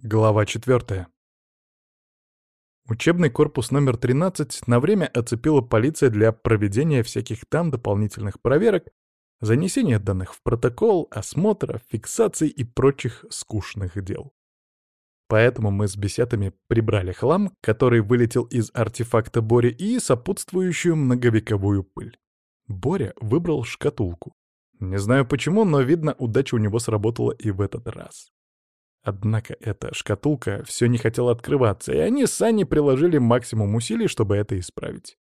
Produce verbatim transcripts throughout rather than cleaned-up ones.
Глава четвертая. Учебный корпус номер тринадцать на время оцепила полиция для проведения всяких там дополнительных проверок, занесения данных в протокол, осмотра, фиксаций и прочих скучных дел. Поэтому мы с бесятами прибрали хлам, который вылетел из артефакта Бори, и сопутствующую многовековую пыль. Боря выбрал шкатулку. Не знаю почему, но, видно, удача у него сработала и в этот раз. Однако эта шкатулка все не хотела открываться, и они с Аней приложили максимум усилий, чтобы это исправить.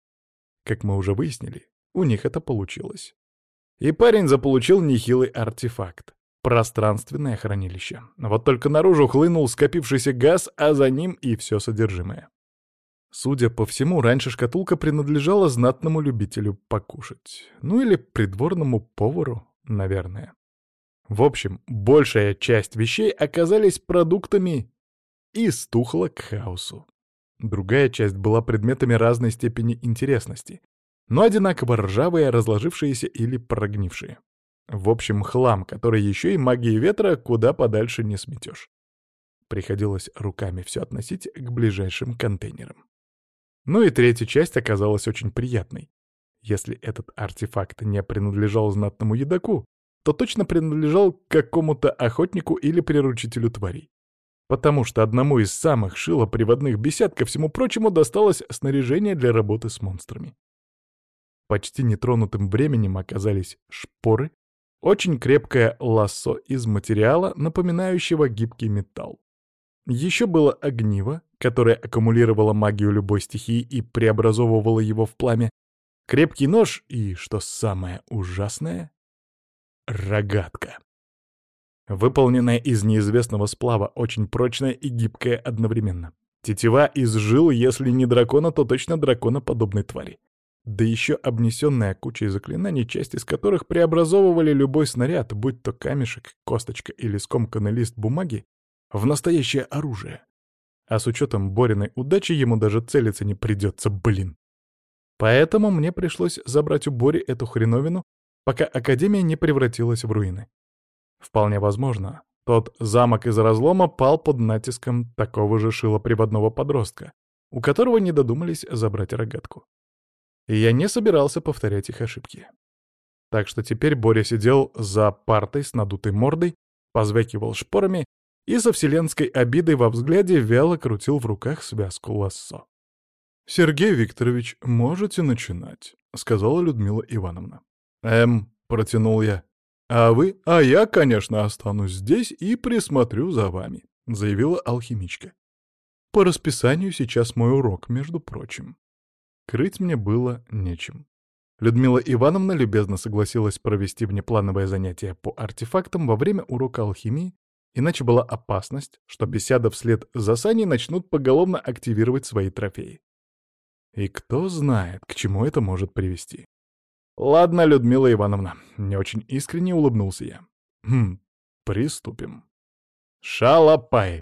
Как мы уже выяснили, у них это получилось. И парень заполучил нехилый артефакт — пространственное хранилище. Вот только наружу хлынул скопившийся газ, а за ним и все содержимое. Судя по всему, раньше шкатулка принадлежала знатному любителю покушать. Ну или придворному повару, наверное. В общем, большая часть вещей оказались продуктами и стухла к хаосу. Другая часть была предметами разной степени интересности, но одинаково ржавые, разложившиеся или прогнившие. В общем, хлам, который еще и магией ветра куда подальше не сметешь. Приходилось руками все относить к ближайшим контейнерам. Ну и третья часть оказалась очень приятной. Если этот артефакт не принадлежал знатному едоку, то точно принадлежал какому-то охотнику или приручителю тварей. Потому что одному из самых шилоприводных бесят, ко всему прочему, досталось снаряжение для работы с монстрами. Почти нетронутым временем оказались шпоры, очень крепкое лассо из материала, напоминающего гибкий металл. Еще было огниво, которое аккумулировало магию любой стихии и преобразовывало его в пламя, крепкий нож и, что самое ужасное, рогатка. Выполненная из неизвестного сплава, очень прочная и гибкая одновременно. Тетива из жил, если не дракона, то точно драконоподобной твари. Да еще обнесенная кучей заклинаний, часть из которых преобразовывали любой снаряд, будь то камешек, косточка или скомканный лист бумаги, в настоящее оружие. А с учетом Бориной удачи ему даже целиться не придется, блин. Поэтому мне пришлось забрать у Бори эту хреновину, пока Академия не превратилась в руины. Вполне возможно, тот замок из разлома пал под натиском такого же шилоприводного подростка, у которого не додумались забрать рогатку. И я не собирался повторять их ошибки. Так что теперь Боря сидел за партой с надутой мордой, позвякивал шпорами и со вселенской обидой во взгляде вяло крутил в руках связку лассо. «Сергей Викторович, можете начинать», — сказала Людмила Ивановна. «Эм», — протянул я. «А вы?» «А я, конечно, останусь здесь и присмотрю за вами», — заявила алхимичка. «По расписанию сейчас мой урок, между прочим». Крыть мне было нечем. Людмила Ивановна любезно согласилась провести внеплановое занятие по артефактам во время урока алхимии, иначе была опасность, что беседа вслед за Саней начнут поголовно активировать свои трофеи. И кто знает, к чему это может привести. «Ладно, Людмила Ивановна», — не очень искренне улыбнулся я. «Хм, приступим». «Шалопай!»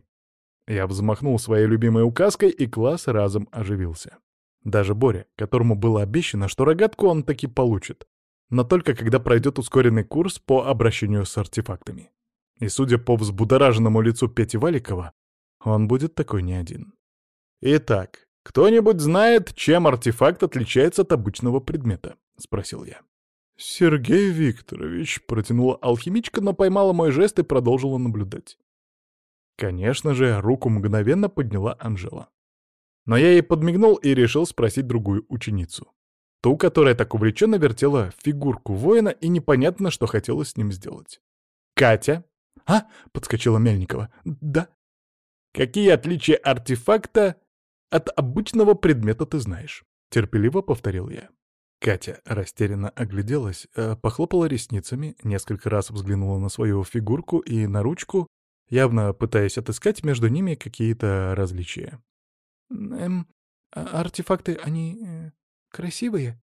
Я взмахнул своей любимой указкой, и класс разом оживился. Даже Боря, которому было обещано, что рогатку он таки получит, но только когда пройдет ускоренный курс по обращению с артефактами. И судя по взбудораженному лицу Пети Валикова, он будет такой не один. «Итак, кто-нибудь знает, чем артефакт отличается от обычного предмета?» — спросил я. «Сергей Викторович», — протянула алхимичка, но поймала мой жест и продолжила наблюдать. Конечно же, руку мгновенно подняла Анжела. Но я ей подмигнул и решил спросить другую ученицу. Ту, которая так увлеченно вертела фигурку воина и непонятно, что хотела с ним сделать. «Катя?» «А?» — подскочила Мельникова. «Да». «Какие отличия артефакта от обычного предмета ты знаешь?» — терпеливо повторил я. Катя растерянно огляделась, похлопала ресницами, несколько раз взглянула на свою фигурку и на ручку, явно пытаясь отыскать между ними какие-то различия. «Эм, а артефакты, они э, красивые?»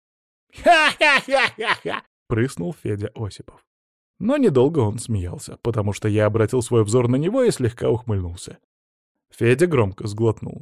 Ха-ха-ха-ха-ха! Прыснул Федя Осипов. Но недолго он смеялся, потому что я обратил свой взор на него и слегка ухмыльнулся. Федя громко сглотнул.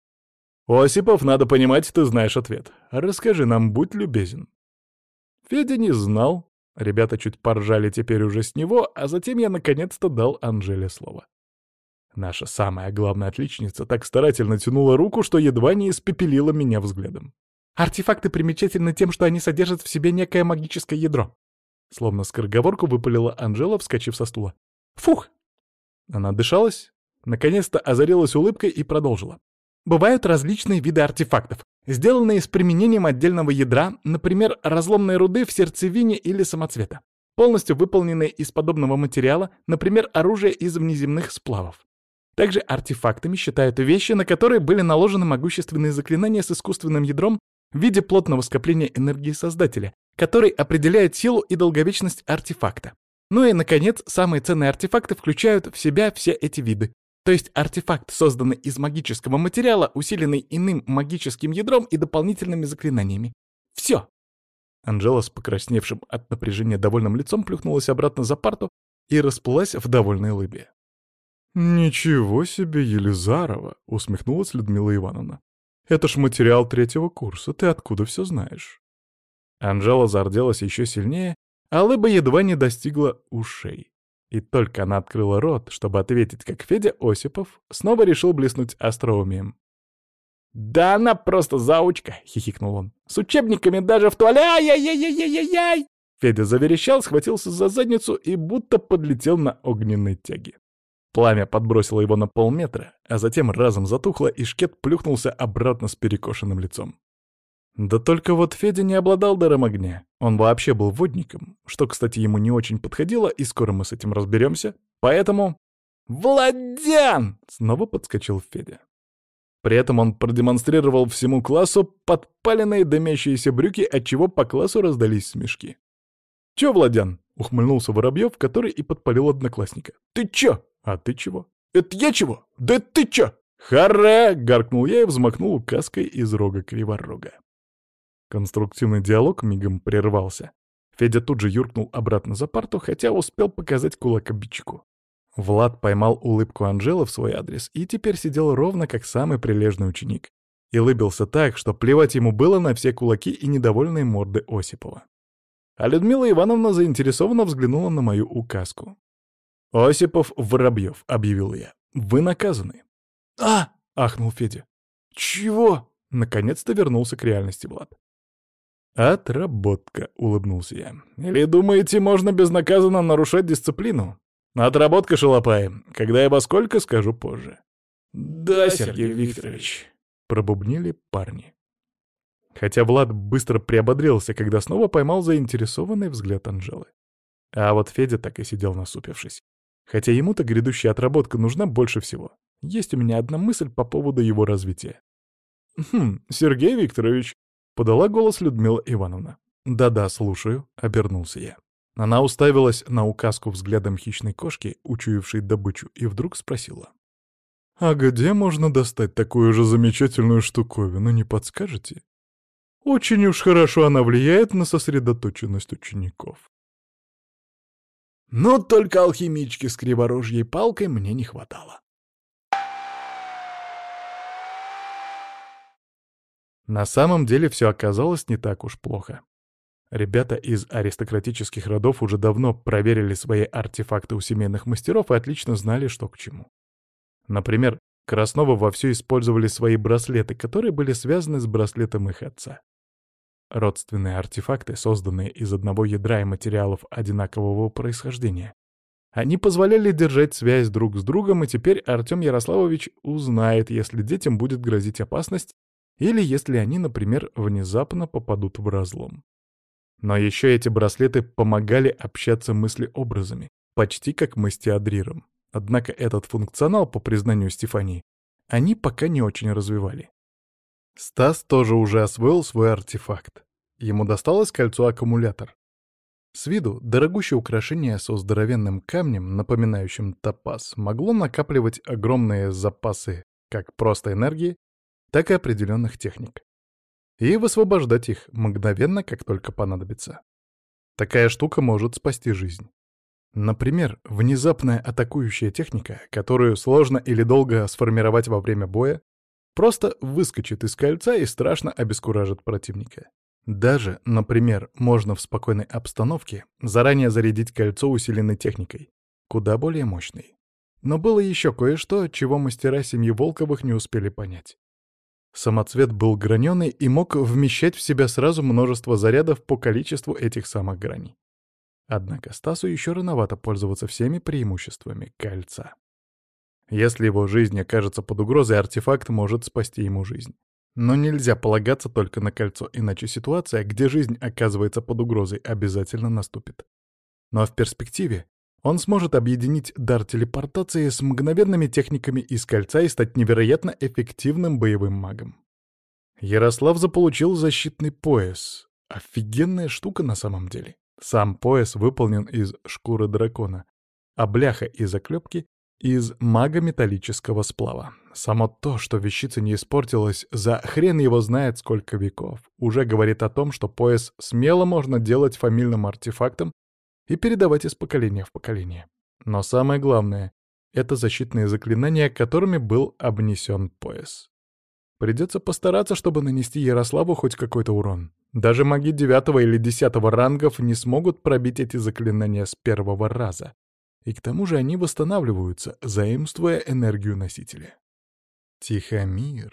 «Осипов, надо понимать, ты знаешь ответ. Расскажи нам, будь любезен». Федя не знал. Ребята чуть поржали теперь уже с него, а затем я наконец-то дал Анжеле слово. Наша самая главная отличница так старательно тянула руку, что едва не испепелила меня взглядом. «Артефакты примечательны тем, что они содержат в себе некое магическое ядро», словно скороговорку выпалила Анжела, вскочив со стула. «Фух!» Она дышалась, наконец-то озарилась улыбкой и продолжила. «Бывают различные виды артефактов, сделанные с применением отдельного ядра, например, разломной руды в сердцевине или самоцвета, полностью выполненные из подобного материала, например, оружие из внеземных сплавов. Также артефактами считают вещи, на которые были наложены могущественные заклинания с искусственным ядром в виде плотного скопления энергии Создателя, который определяет силу и долговечность артефакта. Ну и, наконец, самые ценные артефакты включают в себя все эти виды. То есть артефакт, созданный из магического материала, усиленный иным магическим ядром и дополнительными заклинаниями. Все. Анжела с покрасневшим от напряжения довольным лицом плюхнулась обратно за парту и расплылась в довольной улыбе. «Ничего себе, Елизарова!» — усмехнулась Людмила Ивановна. «Это ж материал третьего курса, ты откуда все знаешь?» Анжела зарделась еще сильнее, а улыба едва не достигла ушей. И только она открыла рот, чтобы ответить, как Федя Осипов, снова решил блеснуть остроумием. «Да она просто заучка!» — хихикнул он. «С учебниками даже в туалет! Ай-яй-яй-яй-яй-яй!» Федя заверещал, схватился за задницу и будто подлетел на огненной тяге. Пламя подбросило его на полметра, а затем разом затухло, и шкет плюхнулся обратно с перекошенным лицом. Да только вот Федя не обладал даром огня. Он вообще был водником, что, кстати, ему не очень подходило, и скоро мы с этим разберемся. Поэтому... «Владян!» — снова подскочил Федя. При этом он продемонстрировал всему классу подпаленные дымящиеся брюки, отчего по классу раздались смешки. «Чё, Владян?» — ухмыльнулся Воробьев, который и подпалил одноклассника. «Ты чё? А ты чего? Это я чего? Да это ты чё?» «Харе!» — гаркнул я и взмахнул указкой из рога Криворога. Конструктивный диалог мигом прервался. Федя тут же юркнул обратно за парту, хотя успел показать кулак обидчику. Влад поймал улыбку Анжелы в свой адрес и теперь сидел ровно как самый прилежный ученик. И улыбился так, что плевать ему было на все кулаки и недовольные морды Осипова. А Людмила Ивановна заинтересованно взглянула на мою указку. «Осипов, Воробьев», — объявил я, — «вы наказаны». «А!» — ахнул Федя. «Чего?» — наконец-то вернулся к реальности Влад. «Отработка», — улыбнулся я. «Или думаете, можно безнаказанно нарушать дисциплину? Отработка, шалопаи. Когда и во сколько, скажу позже». «Да, Сергей Викторович», — пробубнили парни. Хотя Влад быстро приободрился, когда снова поймал заинтересованный взгляд Анжелы. А вот Федя так и сидел насупившись. Хотя ему-то грядущая отработка нужна больше всего. Есть у меня одна мысль по поводу его развития. «Хм, Сергей Викторович», — подала голос Людмила Ивановна. «Да-да, слушаю», — обернулся я. Она уставилась на указку взглядом хищной кошки, учуявшей добычу, и вдруг спросила. «А где можно достать такую же замечательную штуковину, не подскажете? Очень уж хорошо она влияет на сосредоточенность учеников». Но только алхимички с криворожьей палкой мне не хватало. На самом деле все оказалось не так уж плохо. Ребята из аристократических родов уже давно проверили свои артефакты у семейных мастеров и отлично знали, что к чему. Например, Красновы вовсю использовали свои браслеты, которые были связаны с браслетом их отца. Родственные артефакты, созданные из одного ядра и материалов одинакового происхождения. Они позволяли держать связь друг с другом, и теперь Артем Ярославович узнает, если детям будет грозить опасность, или если они, например, внезапно попадут в разлом. Но еще эти браслеты помогали общаться мыслеобразами, почти как мы с Теодриром. Однако этот функционал, по признанию Стефании, они пока не очень развивали. Стас тоже уже освоил свой артефакт. Ему досталось кольцо-аккумулятор. С виду дорогущее украшение со здоровенным камнем, напоминающим топаз, могло накапливать огромные запасы как просто энергии, так и определенных техник. И высвобождать их мгновенно, как только понадобится. Такая штука может спасти жизнь. Например, внезапная атакующая техника, которую сложно или долго сформировать во время боя, просто выскочит из кольца и страшно обескуражит противника. Даже, например, можно в спокойной обстановке заранее зарядить кольцо усиленной техникой, куда более мощной. Но было еще кое-что, чего мастера семьи Волковых не успели понять. Самоцвет был граненый и мог вмещать в себя сразу множество зарядов по количеству этих самых граней. Однако Стасу еще рановато пользоваться всеми преимуществами кольца. Если его жизнь окажется под угрозой, артефакт может спасти ему жизнь. Но нельзя полагаться только на кольцо, иначе ситуация, где жизнь оказывается под угрозой, обязательно наступит. Но в перспективе он сможет объединить дар телепортации с мгновенными техниками из кольца и стать невероятно эффективным боевым магом. Ярослав заполучил защитный пояс. Офигенная штука на самом деле. Сам пояс выполнен из шкуры дракона, а бляха и заклепки — из магометаллического сплава. Само то, что вещица не испортилась за хрен его знает сколько веков, уже говорит о том, что пояс смело можно делать фамильным артефактом и передавать из поколения в поколение. Но самое главное — это защитные заклинания, которыми был обнесен пояс. Придется постараться, чтобы нанести Ярославу хоть какой-то урон. Даже маги девятого или десятого рангов не смогут пробить эти заклинания с первого раза. И к тому же они восстанавливаются, заимствуя энергию носителя. Тихомир.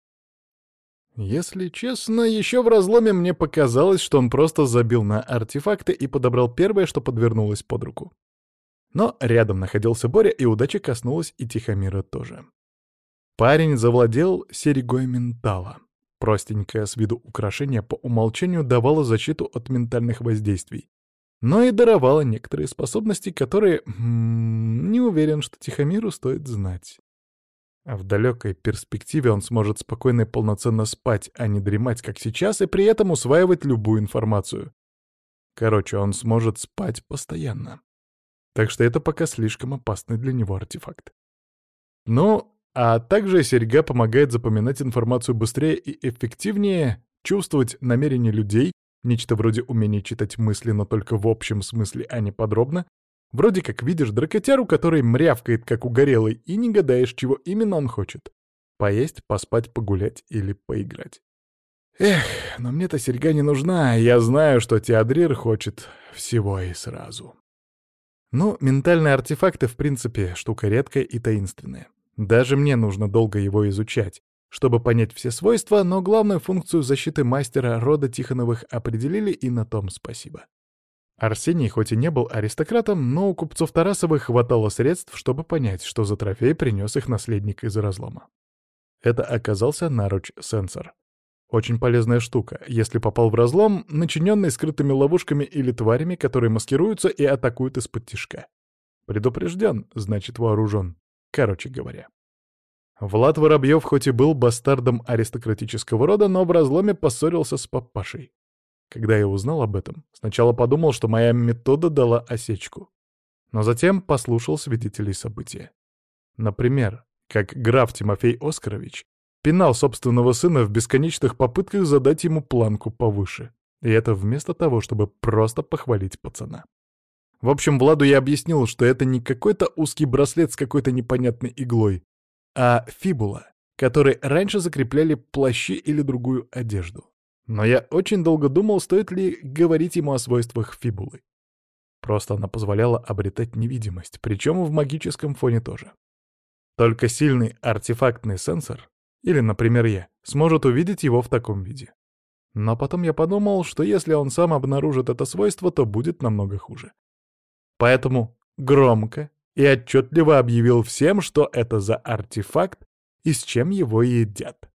Если честно, еще в разломе мне показалось, что он просто забил на артефакты и подобрал первое, что подвернулось под руку. Но рядом находился Боря, и удача коснулась и Тихомира тоже. Парень завладел серьгой ментала. Простенькое с виду украшение по умолчанию давало защиту от ментальных воздействий, но и даровало некоторые способности, которые, м-м, не уверен, что Тихомиру стоит знать. А в далекой перспективе он сможет спокойно и полноценно спать, а не дремать, как сейчас, и при этом усваивать любую информацию. Короче, он сможет спать постоянно. Так что это пока слишком опасный для него артефакт. Ну, а также серьга помогает запоминать информацию быстрее и эффективнее, чувствовать намерения людей, нечто вроде умения читать мысли, но только в общем смысле, а не подробно. Вроде как видишь дракотяру, который мрявкает, как угорелый, и не гадаешь, чего именно он хочет. Поесть, поспать, погулять или поиграть. Эх, но мне-то серьга не нужна, я знаю, что Теодрир хочет всего и сразу. Ну, ментальные артефакты, в принципе, штука редкая и таинственная. Даже мне нужно долго его изучать, чтобы понять все свойства, но главную функцию защиты мастера рода Тихоновых определили, и на том спасибо. Арсений хоть и не был аристократом, но у купцов Тарасовых хватало средств, чтобы понять, что за трофей принес их наследник из разлома. Это оказался наруч-сенсор. Очень полезная штука, если попал в разлом, начиненный скрытыми ловушками или тварями, которые маскируются и атакуют из-под тишка. Предупрежден, значит вооружен. Короче говоря. Влад Воробьев хоть и был бастардом аристократического рода, но в разломе поссорился с папашей. Когда я узнал об этом, сначала подумал, что моя метода дала осечку. Но затем послушал свидетелей события. Например, как граф Тимофей Оскарович пинал собственного сына в бесконечных попытках задать ему планку повыше. И это вместо того, чтобы просто похвалить пацана. В общем, Владу я объяснил, что это не какой-то узкий браслет с какой-то непонятной иглой, а фибула, которой раньше закрепляли плащи или другую одежду. Но я очень долго думал, стоит ли говорить ему о свойствах фибулы. Просто она позволяла обретать невидимость, причем в магическом фоне тоже. Только сильный артефактный сенсор, или, например, я, сможет увидеть его в таком виде. Но потом я подумал, что если он сам обнаружит это свойство, то будет намного хуже. Поэтому громко и отчетливо объявил всем, что это за артефакт и с чем его едят.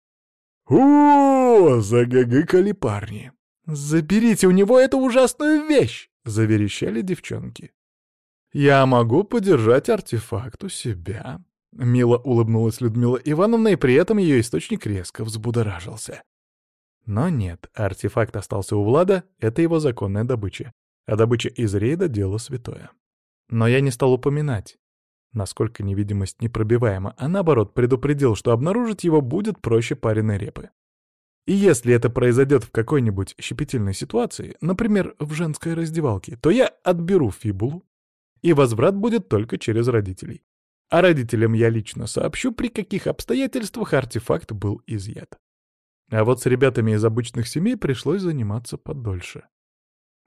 «О, загагыкали парни! Заберите у него эту ужасную вещь!» — заверещали девчонки. «Я могу подержать артефакт у себя», — мило улыбнулась Людмила Ивановна, и при этом ее источник резко взбудоражился. Но нет, артефакт остался у Влада, это его законная добыча. А добыча из рейда — дело святое. Но я не стал упоминать, насколько невидимость непробиваема, а наоборот предупредил, что обнаружить его будет проще пареной репы. И если это произойдет в какой-нибудь щепетильной ситуации, например, в женской раздевалке, то я отберу фибулу, и возврат будет только через родителей. А родителям я лично сообщу, при каких обстоятельствах артефакт был изъят. А вот с ребятами из обычных семей пришлось заниматься подольше.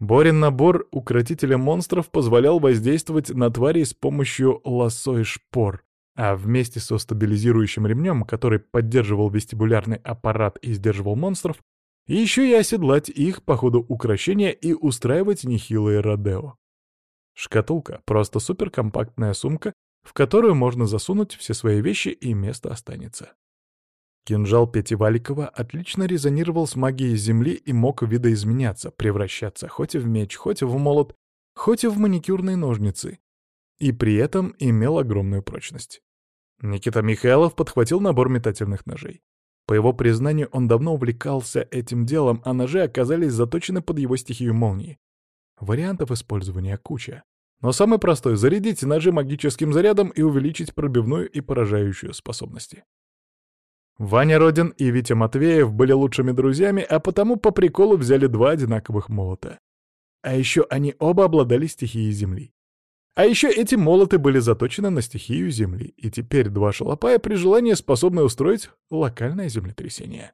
Борин набор укротителя монстров позволял воздействовать на тварей с помощью лассо и шпор, а вместе со стабилизирующим ремнем, который поддерживал вестибулярный аппарат и сдерживал монстров, еще и оседлать их по ходу укрощения и устраивать нехилые родео. Шкатулка — просто суперкомпактная сумка, в которую можно засунуть все свои вещи и место останется. Кинжал Пети Валикова отлично резонировал с магией Земли и мог видоизменяться, превращаться хоть в меч, хоть в молот, хоть и в маникюрные ножницы. И при этом имел огромную прочность. Никита Михайлов подхватил набор метательных ножей. По его признанию, он давно увлекался этим делом, а ножи оказались заточены под его стихию молнии. Вариантов использования куча. Но самый простой — зарядить ножи магическим зарядом и увеличить пробивную и поражающую способности. Ваня Родин и Витя Матвеев были лучшими друзьями, а потому по приколу взяли два одинаковых молота. А еще они оба обладали стихией Земли. А еще эти молоты были заточены на стихию Земли, и теперь два шалопая при желании способны устроить локальное землетрясение.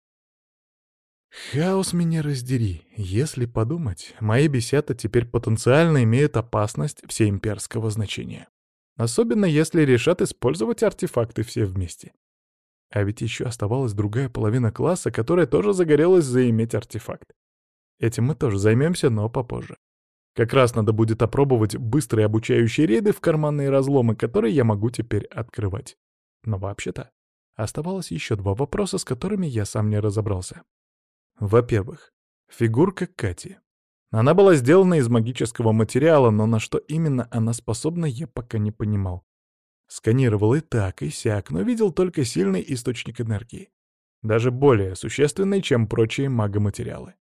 Хаос меня раздери. Если подумать, мои бесята теперь потенциально имеют опасность всеимперского значения. Особенно если решат использовать артефакты все вместе. А ведь еще оставалась другая половина класса, которая тоже загорелась заиметь артефакт. Этим мы тоже займемся, но попозже. Как раз надо будет опробовать быстрые обучающие рейды в карманные разломы, которые я могу теперь открывать. Но вообще-то оставалось еще два вопроса, с которыми я сам не разобрался. Во-первых, фигурка Кати. Она была сделана из магического материала, но на что именно она способна, я пока не понимал. Сканировал и так, и сяк, но видел только сильный источник энергии. Даже более существенный, чем прочие магоматериалы.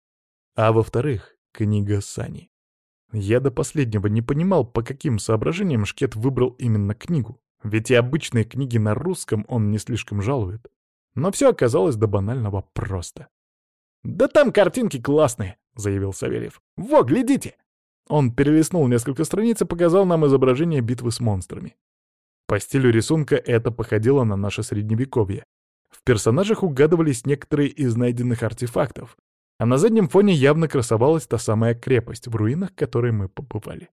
А во-вторых, книга Сани. Я до последнего не понимал, по каким соображениям Шкет выбрал именно книгу. Ведь и обычные книги на русском он не слишком жалует. Но все оказалось до банального просто. «Да там картинки классные», — заявил Савельев. «Во, глядите!» Он перелистнул несколько страниц и показал нам изображение битвы с монстрами. По стилю рисунка это походило на наше средневековье. В персонажах угадывались некоторые из найденных артефактов, а на заднем фоне явно красовалась та самая крепость, в руинах которой мы побывали.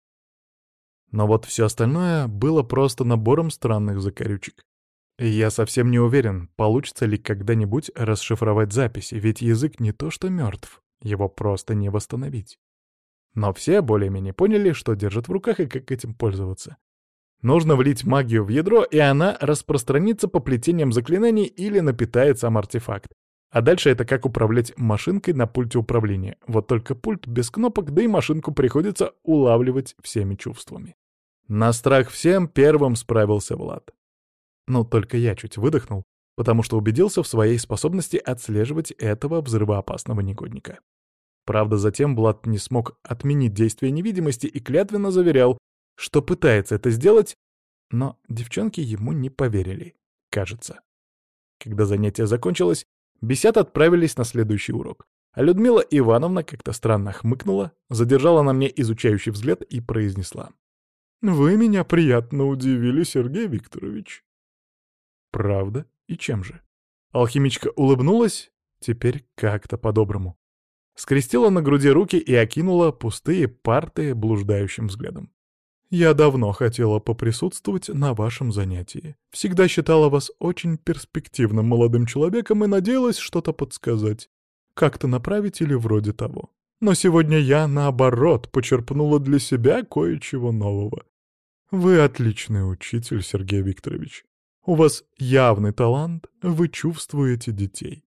Но вот все остальное было просто набором странных закорючек. И я совсем не уверен, получится ли когда-нибудь расшифровать записи, ведь язык не то что мертв, его просто не восстановить. Но все более-менее поняли, что держат в руках и как этим пользоваться. Нужно влить магию в ядро, и она распространится по плетениям заклинаний или напитает сам артефакт. А дальше это как управлять машинкой на пульте управления. Вот только пульт без кнопок, да и машинку приходится улавливать всеми чувствами. На страх всем первым справился Влад. Но только я чуть выдохнул, потому что убедился в своей способности отслеживать этого взрывоопасного негодника. Правда, затем Влад не смог отменить действие невидимости и клятвенно заверял, что пытается это сделать, но девчонки ему не поверили, кажется. Когда занятие закончилось, бесята отправились на следующий урок, а Людмила Ивановна как-то странно хмыкнула, задержала на мне изучающий взгляд и произнесла: «Вы меня приятно удивили, Сергей Викторович». «Правда? И чем же?» Алхимичка улыбнулась, теперь как-то по-доброму. Скрестила на груди руки и окинула пустые парты блуждающим взглядом. «Я давно хотела поприсутствовать на вашем занятии. Всегда считала вас очень перспективным молодым человеком и надеялась что-то подсказать. Как-то направить или вроде того. Но сегодня я, наоборот, почерпнула для себя кое-чего нового. Вы отличный учитель, Сергей Викторович. У вас явный талант, вы чувствуете детей».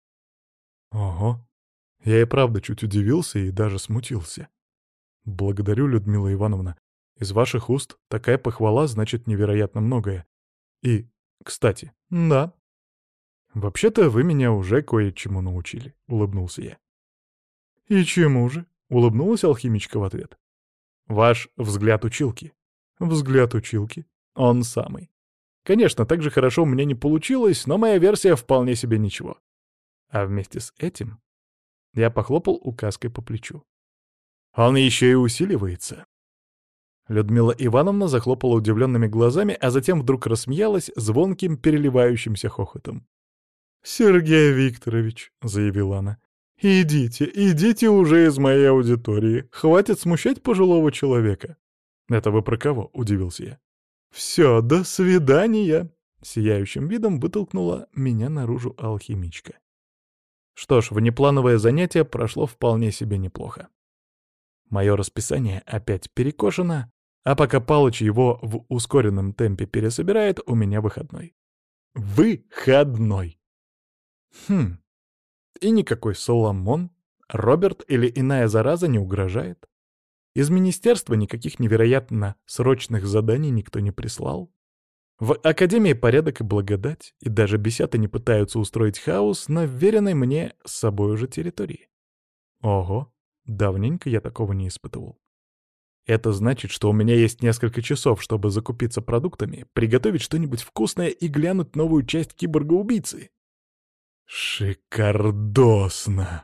Ого. Я и правда чуть удивился и даже смутился. «Благодарю, Людмила Ивановна. Из ваших уст такая похвала значит невероятно многое. И, кстати, да. Вообще-то вы меня уже кое-чему научили», — улыбнулся я. «И чему же?» — улыбнулась алхимичка в ответ. «Ваш взгляд училки». «Взгляд училки? Он самый. Конечно, так же хорошо у меня не получилось, но моя версия вполне себе ничего. А вместе с этим я похлопал указкой по плечу. Он еще и усиливается». Людмила Ивановна захлопала удивленными глазами, а затем вдруг рассмеялась звонким переливающимся хохотом. «Сергей Викторович», — заявила она, «Идите, идите уже из моей аудитории. Хватит смущать пожилого человека». «Это вы про кого?» — удивился я. «Все, до свидания!» — сияющим видом вытолкнула меня наружу алхимичка. Что ж, внеплановое занятие прошло вполне себе неплохо. Мое расписание опять перекошено, а пока Палыч его в ускоренном темпе пересобирает, у меня выходной. Выходной! Хм. И никакой Соломон, Роберт или иная зараза не угрожает. Из министерства никаких невероятно срочных заданий никто не прислал. В академии порядок и благодать, и даже бесята не пытаются устроить хаос на вверенной мне с собой уже территории. Ого, давненько я такого не испытывал. Это значит, что у меня есть несколько часов, чтобы закупиться продуктами, приготовить что-нибудь вкусное и глянуть новую часть киборга-убийцы. Шикардосно!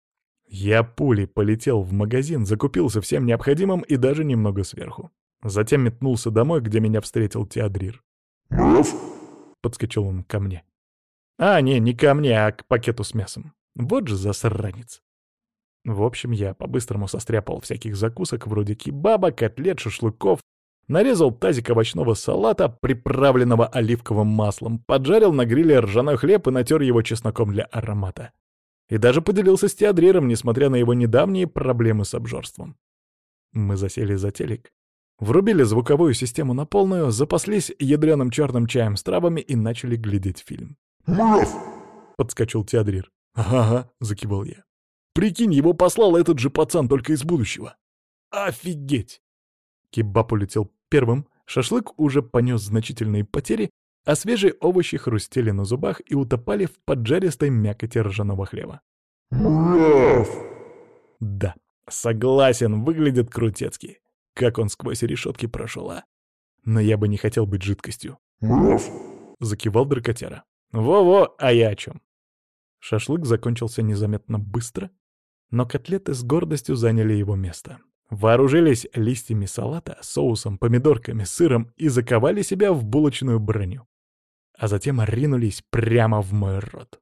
Я пулей полетел в магазин, закупился всем необходимым и даже немного сверху. Затем метнулся домой, где меня встретил Теодрир. «Муф!» — подскочил он ко мне. А, не, не ко мне, а к пакету с мясом. Вот же засранец. В общем, я по-быстрому состряпал всяких закусок вроде кебаба, котлет, шашлыков, нарезал тазик овощного салата, приправленного оливковым маслом, поджарил на гриле ржаной хлеб и натер его чесноком для аромата. И даже поделился с Теодриром, несмотря на его недавние проблемы с обжорством. Мы засели за телек, врубили звуковую систему на полную, запаслись ядреным черным чаем с травами и начали глядеть фильм. «Муф!» — подскочил Теодрир. «Ага», — закивал я. «Прикинь, его послал этот же пацан, только из будущего. Офигеть!» Кебаб улетел первым, шашлык уже понес значительные потери, а свежие овощи хрустели на зубах и утопали в поджаристой мякоти ржаного хлеба. «Муф!» Да, согласен, выглядит крутецки. Как он сквозь решетки прошел, а? Но я бы не хотел быть жидкостью. «Муф!» — закивал дракотяра. «Во-во, а я о чем?» Шашлык закончился незаметно быстро, но котлеты с гордостью заняли его место. Вооружились листьями салата, соусом, помидорками, сыром и заковали себя в булочную броню. А затем ринулись прямо в мой рот.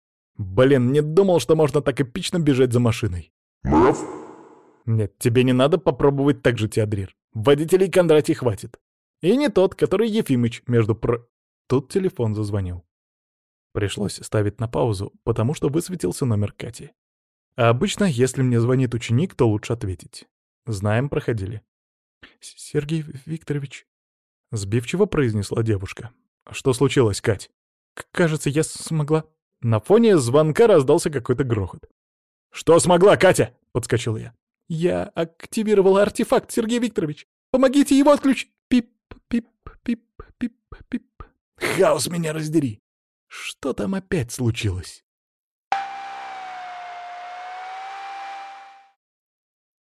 Блин, не думал, что можно так эпично бежать за машиной. «Муф!» Нет, тебе не надо попробовать так же, Теодрир. Водителей Кондратий хватит. И не тот, который Ефимыч, между про... Тут телефон зазвонил. Пришлось ставить на паузу, потому что высветился номер Кати. А обычно, если мне звонит ученик, то лучше ответить. Знаем, проходили. «Сергей Викторович», — сбивчиво произнесла девушка. «Что случилось, Кать?» «Кажется, я смогла...» На фоне звонка раздался какой-то грохот. «Что смогла, Катя?» — подскочил я. «Я активировала артефакт, Сергей Викторович. Помогите его отключить!» Пип-пип-пип-пип-пип. Хаос меня раздери! Что там опять случилось?